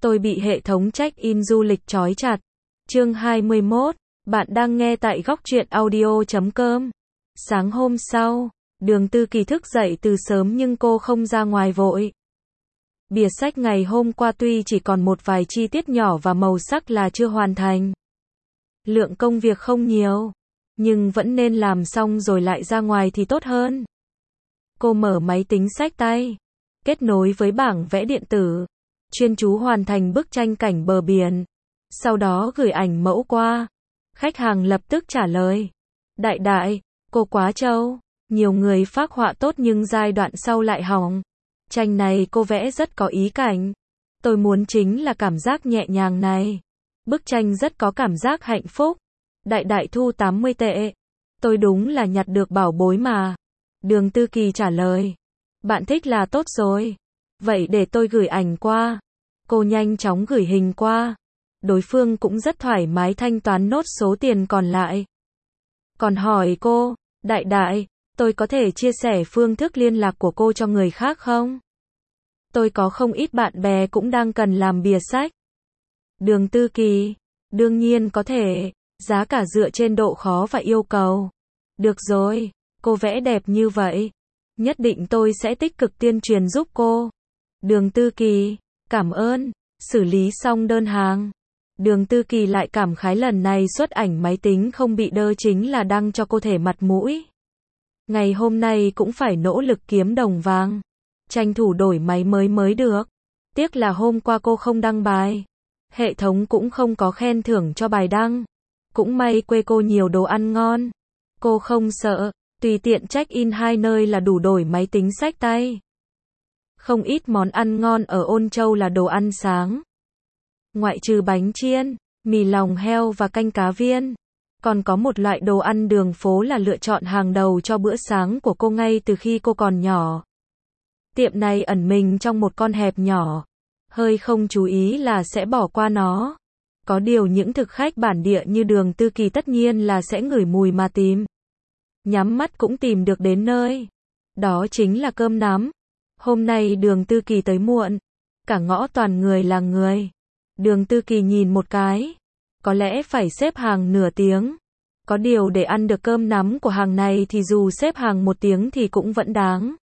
Tôi bị hệ thống check-in du lịch trói chặt. Chương 21, bạn đang nghe tại góc truyện audio.com. Sáng hôm sau, Đường Tư Kỳ thức dậy từ sớm nhưng cô không ra ngoài vội. Bìa sách ngày hôm qua tuy chỉ còn một vài chi tiết nhỏ và màu sắc là chưa hoàn thành. Lượng công việc không nhiều, nhưng vẫn nên làm xong rồi lại ra ngoài thì tốt hơn. Cô mở máy tính xách tay, kết nối với bảng vẽ điện tử, chuyên chú hoàn thành bức tranh cảnh bờ biển. Sau đó gửi ảnh mẫu qua. Khách hàng lập tức trả lời. Đại, cô quá trâu. Nhiều người phác họa tốt nhưng giai đoạn sau lại hỏng. Tranh này cô vẽ rất có ý cảnh. Tôi muốn chính là cảm giác nhẹ nhàng này. Bức tranh rất có cảm giác hạnh phúc. Đại thu 80 tệ. Tôi đúng là nhặt được bảo bối mà. Đường Tư Kỳ trả lời. Bạn thích là tốt rồi. Vậy để tôi gửi ảnh qua. Cô nhanh chóng gửi hình qua. Đối phương cũng rất thoải mái thanh toán nốt số tiền còn lại. Còn hỏi cô, đại, tôi có thể chia sẻ phương thức liên lạc của cô cho người khác không? Tôi có không ít bạn bè cũng đang cần làm bìa sách. Đường Tư Kỳ, đương nhiên có thể, giá cả dựa trên độ khó và yêu cầu. Được rồi, cô vẽ đẹp như vậy. Nhất định tôi sẽ tích cực tuyên truyền giúp cô. Đường Tư Kỳ, cảm ơn, xử lý xong đơn hàng. Đường Tư Kỳ lại cảm khái lần này xuất ảnh máy tính không bị đơ chính là đăng cho cô thể mặt mũi. Ngày hôm nay cũng phải nỗ lực kiếm đồng vàng. Tranh thủ đổi máy mới được. Tiếc là hôm qua cô không đăng bài. Hệ thống cũng không có khen thưởng cho bài đăng. Cũng may quê cô nhiều đồ ăn ngon. Cô không sợ, tùy tiện check-in 2 nơi là đủ đổi máy tính xách tay. Không ít món ăn ngon ở Ôn Châu là đồ ăn sáng. Ngoại trừ bánh chiên, mì lòng heo và canh cá viên, còn có một loại đồ ăn đường phố là lựa chọn hàng đầu cho bữa sáng của cô ngay từ khi cô còn nhỏ. Tiệm này ẩn mình trong một con hẻm nhỏ, hơi không chú ý là sẽ bỏ qua nó. Có điều những thực khách bản địa như Đường Tư Kỳ tất nhiên là sẽ ngửi mùi mà tìm. Nhắm mắt cũng tìm được đến nơi. Đó chính là cơm nắm. Hôm nay Đường Tư Kỳ tới muộn, cả ngõ toàn người là người. Đường Tư Kỳ nhìn một cái, có lẽ phải xếp hàng nửa tiếng. Có điều để ăn được cơm nắm của hàng này thì dù xếp hàng 1 tiếng thì cũng vẫn đáng.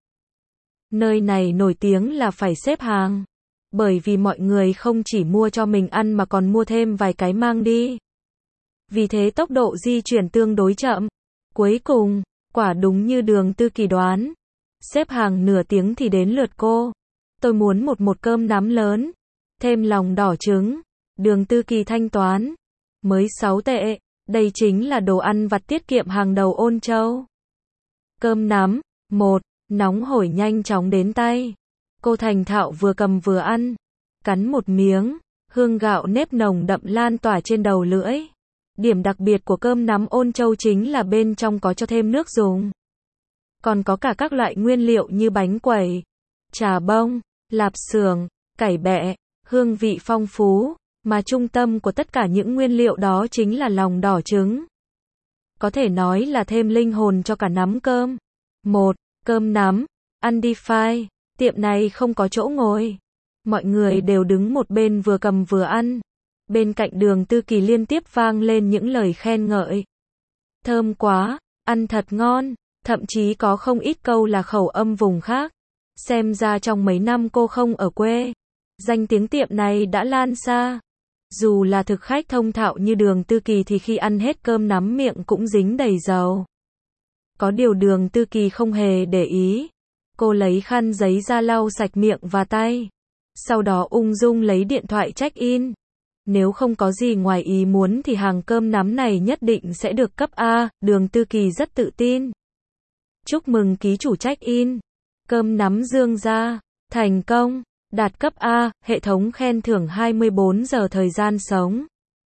Nơi này nổi tiếng là phải xếp hàng, bởi vì mọi người không chỉ mua cho mình ăn mà còn mua thêm vài cái mang đi. Vì thế tốc độ di chuyển tương đối chậm. Cuối cùng, quả đúng như Đường Tư Kỳ đoán. Xếp hàng nửa tiếng thì đến lượt cô. Tôi muốn một cơm nắm lớn. Thêm lòng đỏ trứng. Đường Tư Kỳ thanh toán. Mới 6 tệ. Đây chính là đồ ăn vặt tiết kiệm hàng đầu Ôn Châu. Cơm nắm. 1. Nóng hổi nhanh chóng đến tay. Cô thành thạo vừa cầm vừa ăn. Cắn một miếng. Hương gạo nếp nồng đậm lan tỏa trên đầu lưỡi. Điểm đặc biệt của cơm nắm Ôn Châu chính là bên trong có cho thêm nước dùng. Còn có cả các loại nguyên liệu như bánh quẩy, trà bông, lạp xưởng, cải bẹ, hương vị phong phú, mà trung tâm của tất cả những nguyên liệu đó chính là lòng đỏ trứng. Có thể nói là thêm linh hồn cho cả nắm cơm. 1. Cơm nắm, ăn đi phai, tiệm này không có chỗ ngồi. Mọi người đều đứng một bên vừa cầm vừa ăn. Bên cạnh Đường Tư Kỳ liên tiếp vang lên những lời khen ngợi. Thơm quá, ăn thật ngon. Thậm chí có không ít câu là khẩu âm vùng khác. Xem ra trong mấy năm cô không ở quê, danh tiếng tiệm này đã lan xa. Dù là thực khách thông thạo như Đường Tư Kỳ thì khi ăn hết cơm nắm miệng cũng dính đầy dầu. Có điều Đường Tư Kỳ không hề để ý. Cô lấy khăn giấy ra lau sạch miệng và tay. Sau đó ung dung lấy điện thoại check-in. Nếu không có gì ngoài ý muốn thì hàng cơm nắm này nhất định sẽ được cấp A. Đường Tư Kỳ rất tự tin. Chúc mừng ký chủ check-in. Cơm nắm Dương gia, thành công, đạt cấp A, hệ thống khen thưởng 24 giờ thời gian sống.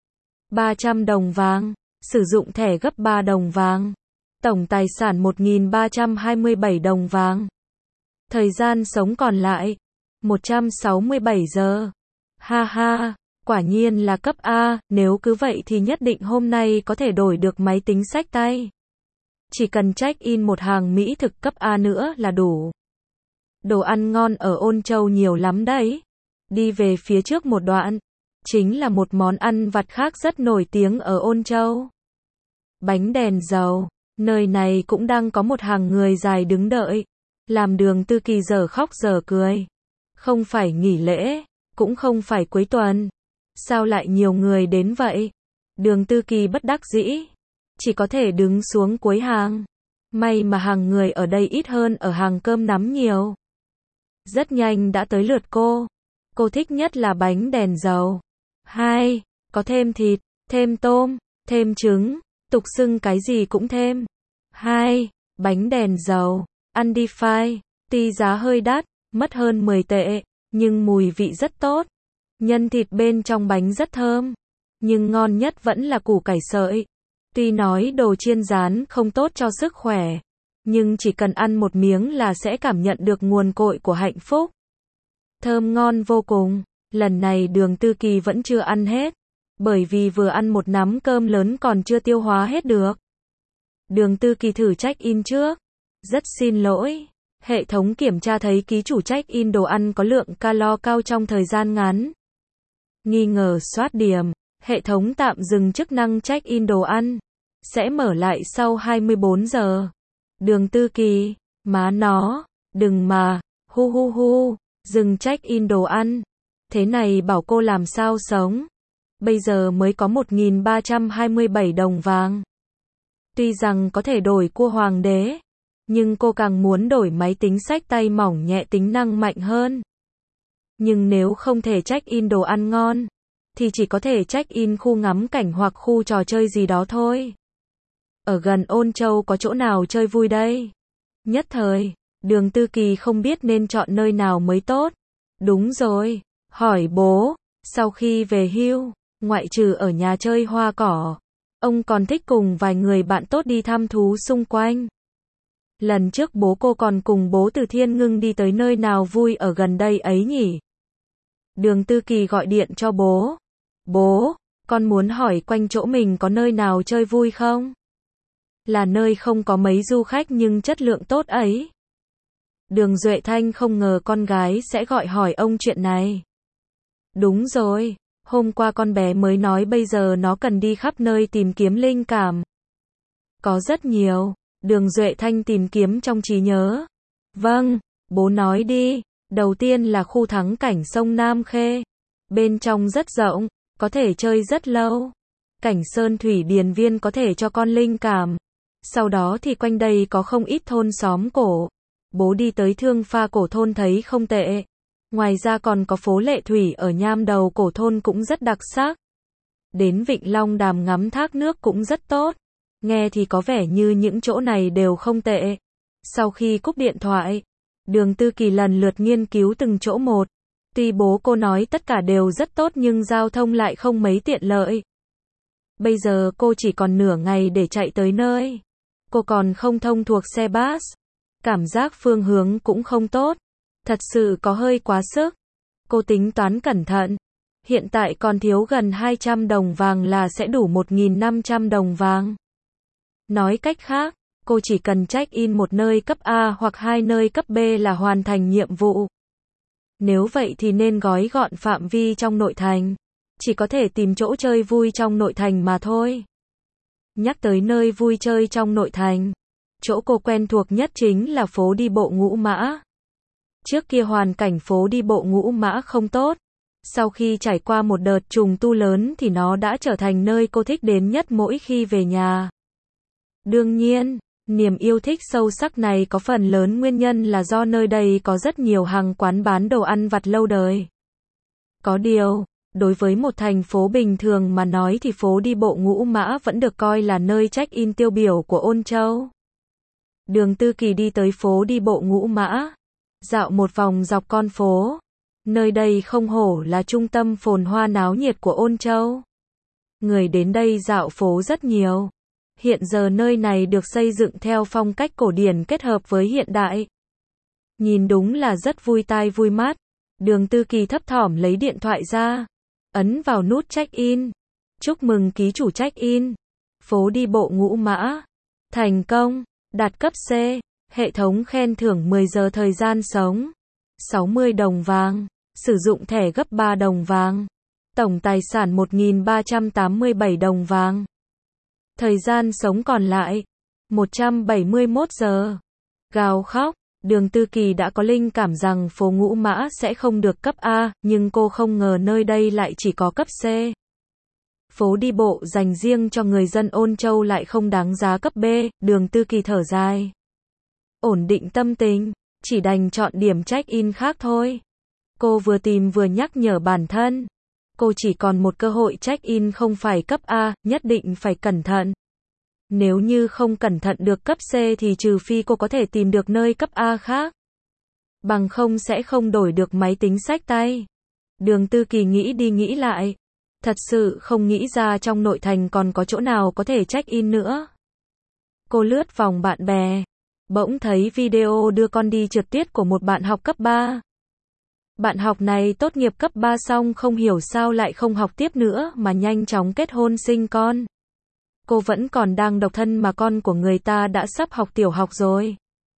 300 đồng vàng, sử dụng thẻ gấp 3 đồng vàng. Tổng tài sản 1.327 đồng vàng. Thời gian sống còn lại, 167 giờ. Ha ha, quả nhiên là cấp A, nếu cứ vậy thì nhất định hôm nay có thể đổi được máy tính xách tay. Chỉ cần check-in một hàng mỹ thực cấp A nữa là đủ. Đồ ăn ngon ở Ôn Châu nhiều lắm đấy. Đi về phía trước một đoạn, chính là một món ăn vặt khác rất nổi tiếng ở Ôn Châu. Bánh đèn dầu, nơi này cũng đang có một hàng người dài đứng đợi, làm Đường Tư Kỳ dở khóc dở cười. Không phải nghỉ lễ, cũng không phải cuối tuần. Sao lại nhiều người đến vậy? Đường Tư Kỳ bất đắc dĩ, chỉ có thể đứng xuống cuối hàng. May mà hàng người ở đây ít hơn ở hàng cơm nắm nhiều. Rất nhanh đã tới lượt cô. Cô thích nhất là bánh đèn dầu. 2. Có thêm thịt, thêm tôm, thêm trứng, tục xưng cái gì cũng thêm. 2. Bánh đèn dầu, ăn đi phai, tuy giá hơi đắt, mất hơn 10 tệ, nhưng mùi vị rất tốt. Nhân thịt bên trong bánh rất thơm, nhưng ngon nhất vẫn là củ cải sợi. Tuy nói đồ chiên rán không tốt cho sức khỏe, nhưng chỉ cần ăn một miếng là sẽ cảm nhận được nguồn cội của hạnh phúc. Thơm ngon vô cùng. Lần này Đường Tư Kỳ vẫn chưa ăn hết, bởi vì vừa ăn một nắm cơm lớn còn chưa tiêu hóa hết được. Đường Tư Kỳ thử check-in trước. Rất xin lỗi, hệ thống kiểm tra thấy ký chủ check-in đồ ăn có lượng calo cao trong thời gian ngắn. Nghi ngờ soát điểm, hệ thống tạm dừng chức năng check-in đồ ăn, sẽ mở lại sau 24 giờ. Đường Tư Kỳ, má nó, đừng mà, hu, dừng check-in đồ ăn. Thế này bảo cô làm sao sống? Bây giờ mới có 1.327 đồng vàng. Tuy rằng có thể đổi cua hoàng đế, nhưng cô càng muốn đổi máy tính xách tay mỏng nhẹ tính năng mạnh hơn. Nhưng nếu không thể check-in đồ ăn ngon, thì chỉ có thể check-in khu ngắm cảnh hoặc khu trò chơi gì đó thôi. Ở gần Ôn Châu có chỗ nào chơi vui đây? Nhất thời, Đường Tư Kỳ không biết nên chọn nơi nào mới tốt. Đúng rồi, hỏi bố, sau khi về hưu, ngoại trừ ở nhà chơi hoa cỏ, ông còn thích cùng vài người bạn tốt đi thăm thú xung quanh. Lần trước bố cô còn cùng bố từ Thiên Ngưng đi tới nơi nào vui ở gần đây ấy nhỉ? Đường Tư Kỳ gọi điện cho bố. Bố, con muốn hỏi quanh chỗ mình có nơi nào chơi vui không? Là nơi không có mấy du khách nhưng chất lượng tốt ấy. Đường Duệ Thanh không ngờ con gái sẽ gọi hỏi ông chuyện này. Đúng rồi, hôm qua con bé mới nói bây giờ nó cần đi khắp nơi tìm kiếm linh cảm. Có rất nhiều. Đường Duệ Thanh tìm kiếm trong trí nhớ. Vâng, bố nói đi. Đầu tiên là khu thắng cảnh sông Nam Khê. Bên trong rất rộng, có thể chơi rất lâu. Cảnh sơn thủy điền viên có thể cho con linh cảm. Sau đó thì quanh đây có không ít thôn xóm cổ. Bố đi tới Thương Pha cổ thôn thấy không tệ. Ngoài ra còn có phố Lệ Thủy ở Nham Đầu cổ thôn cũng rất đặc sắc. Đến Vịnh Long Đàm ngắm thác nước cũng rất tốt. Nghe thì có vẻ như những chỗ này đều không tệ. Sau khi cúp điện thoại, Đường Tư Kỳ lần lượt nghiên cứu từng chỗ một. Tuy bố cô nói tất cả đều rất tốt nhưng giao thông lại không mấy tiện lợi. Bây giờ cô chỉ còn nửa ngày để chạy tới nơi. Cô còn không thông thuộc xe bus. Cảm giác phương hướng cũng không tốt. Thật sự có hơi quá sức. Cô tính toán cẩn thận. Hiện tại còn thiếu gần 200 đồng vàng là sẽ đủ 1.500 đồng vàng. Nói cách khác, cô chỉ cần check-in một nơi cấp A hoặc hai nơi cấp B là hoàn thành nhiệm vụ. Nếu vậy thì nên gói gọn phạm vi trong nội thành. Chỉ có thể tìm chỗ chơi vui trong nội thành mà thôi. Nhắc tới nơi vui chơi trong nội thành, chỗ cô quen thuộc nhất chính là phố đi bộ Ngũ Mã. Trước kia hoàn cảnh phố đi bộ Ngũ Mã không tốt. Sau khi trải qua một đợt trùng tu lớn thì nó đã trở thành nơi cô thích đến nhất mỗi khi về nhà. Đương nhiên, niềm yêu thích sâu sắc này có phần lớn nguyên nhân là do nơi đây có rất nhiều hàng quán bán đồ ăn vặt lâu đời. Có điều, đối với một thành phố bình thường mà nói thì phố đi bộ Ngũ Mã vẫn được coi là nơi check-in tiêu biểu của Ôn Châu. Đường Tư Kỳ đi tới phố đi bộ Ngũ Mã, dạo một vòng dọc con phố. Nơi đây không hổ là trung tâm phồn hoa náo nhiệt của Ôn Châu. Người đến đây dạo phố rất nhiều. Hiện giờ nơi này được xây dựng theo phong cách cổ điển kết hợp với hiện đại. Nhìn đúng là rất vui tai vui mắt. Đường Tư Kỳ thấp thỏm lấy điện thoại ra, ấn vào nút check-in. Chúc mừng ký chủ check-in. Phố đi bộ Ngũ Mã. Thành công, đạt cấp C. Hệ thống khen thưởng 10 giờ thời gian sống. 60 đồng vàng. Sử dụng thẻ gấp 3 đồng vàng. Tổng tài sản 1.387 đồng vàng. Thời gian sống còn lại 171 giờ. Gào khóc. Đường Tư Kỳ đã có linh cảm rằng phố Ngũ Mã sẽ không được cấp A, nhưng cô không ngờ nơi đây lại chỉ có cấp C. Phố đi bộ dành riêng cho người dân Ôn Châu lại không đáng giá cấp B, Đường Tư Kỳ thở dài. Ổn định tâm tình, chỉ đành chọn điểm check-in khác thôi. Cô vừa tìm vừa nhắc nhở bản thân. Cô chỉ còn một cơ hội check-in không phải cấp A, nhất định phải cẩn thận. Nếu như không cẩn thận được cấp C thì trừ phi cô có thể tìm được nơi cấp A khác. Bằng không sẽ không đổi được máy tính xách tay. Đường Tư Kỳ nghĩ đi nghĩ lại. Thật sự không nghĩ ra trong nội thành còn có chỗ nào có thể check-in nữa. Cô lướt vòng bạn bè. Bỗng thấy video đưa con đi trượt tuyết của một bạn học cấp 3. Bạn học này tốt nghiệp cấp 3 xong không hiểu sao lại không học tiếp nữa mà nhanh chóng kết hôn sinh con. Cô vẫn còn đang độc thân mà con của người ta đã sắp học tiểu học rồi.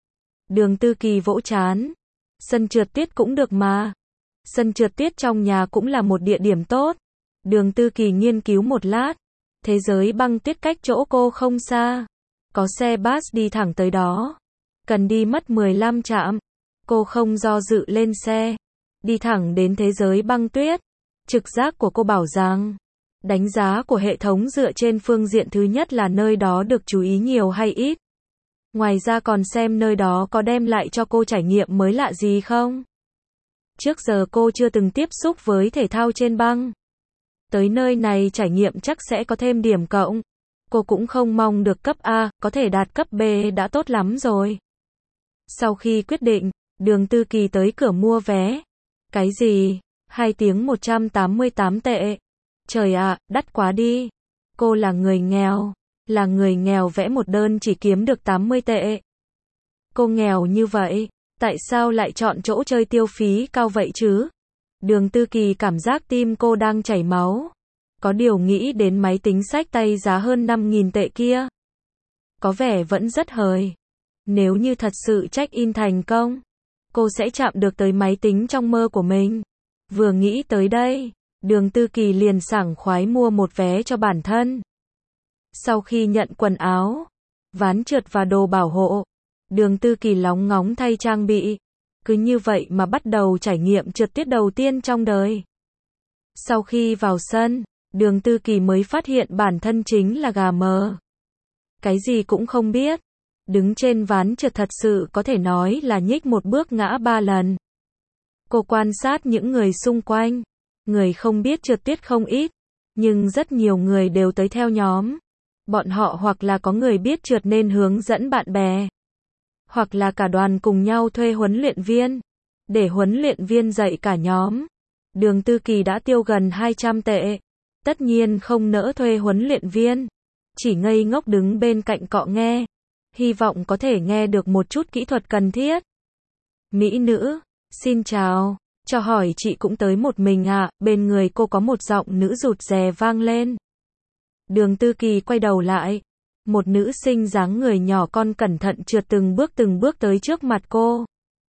Đường Tư Kỳ vỗ trán. Sân trượt tuyết cũng được mà. Sân trượt tuyết trong nhà cũng là một địa điểm tốt. Đường Tư Kỳ nghiên cứu một lát. Thế giới băng tuyết cách chỗ cô không xa. Có xe bus đi thẳng tới đó. Cần đi mất 15 trạm. Cô không do dự lên xe. Đi thẳng đến thế giới băng tuyết. Trực giác của cô bảo rằng, đánh giá của hệ thống dựa trên phương diện thứ nhất là nơi đó được chú ý nhiều hay ít. Ngoài ra còn xem nơi đó có đem lại cho cô trải nghiệm mới lạ gì không. Trước giờ cô chưa từng tiếp xúc với thể thao trên băng. Tới nơi này trải nghiệm chắc sẽ có thêm điểm cộng. Cô cũng không mong được cấp A, có thể đạt cấp B đã tốt lắm rồi. Sau khi quyết định, Đường Tư Kỳ tới cửa mua vé. Cái gì? 2 tiếng 188 tệ. Trời ạ, đắt quá đi. Cô là người nghèo. Là người nghèo vẽ một đơn chỉ kiếm được 80 tệ. Cô nghèo như vậy, tại sao lại chọn chỗ chơi tiêu phí cao vậy chứ? Đường Tư Kỳ cảm giác tim cô đang chảy máu. Có điều nghĩ đến máy tính xách tay giá hơn 5.000 tệ kia. Có vẻ vẫn rất hời. Nếu như thật sự check-in thành công, cô sẽ chạm được tới máy tính trong mơ của mình. Vừa nghĩ tới đây, Đường Tư Kỳ liền sảng khoái mua một vé cho bản thân. Sau khi nhận quần áo, ván trượt và đồ bảo hộ, Đường Tư Kỳ lóng ngóng thay trang bị. Cứ như vậy mà bắt đầu trải nghiệm trượt tuyết đầu tiên trong đời. Sau khi vào sân, Đường Tư Kỳ mới phát hiện bản thân chính là gà mờ. Cái gì cũng không biết. Đứng trên ván trượt thật sự có thể nói là nhích một bước ngã 3 lần. Cô quan sát những người xung quanh. Người không biết trượt tuyết không ít. Nhưng rất nhiều người đều tới theo nhóm. Bọn họ hoặc là có người biết trượt nên hướng dẫn bạn bè. Hoặc là cả đoàn cùng nhau thuê huấn luyện viên. Để huấn luyện viên dạy cả nhóm. Đường Tư Kỳ đã tiêu gần 200 tệ. Tất nhiên không nỡ thuê huấn luyện viên. Chỉ ngây ngốc đứng bên cạnh cọ nghe. Hy vọng có thể nghe được một chút kỹ thuật cần thiết. Mỹ nữ, xin chào. Cho hỏi chị cũng tới một mình à? Bên người cô có một giọng nữ rụt rè vang lên. Đường Tư Kỳ quay đầu lại. Một nữ sinh dáng người nhỏ con cẩn thận trượt từng bước tới trước mặt cô.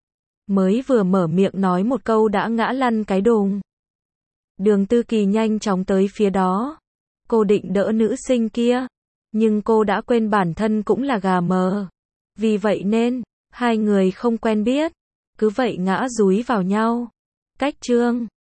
Mới vừa mở miệng nói một câu đã ngã lăn cái đùng. Đường Tư Kỳ nhanh chóng tới phía đó. Cô định đỡ nữ sinh kia. Nhưng cô đã quên bản thân cũng là gà mờ. Vì vậy nên, hai người không quen biết. Cứ vậy ngã dúi vào nhau. Cách chương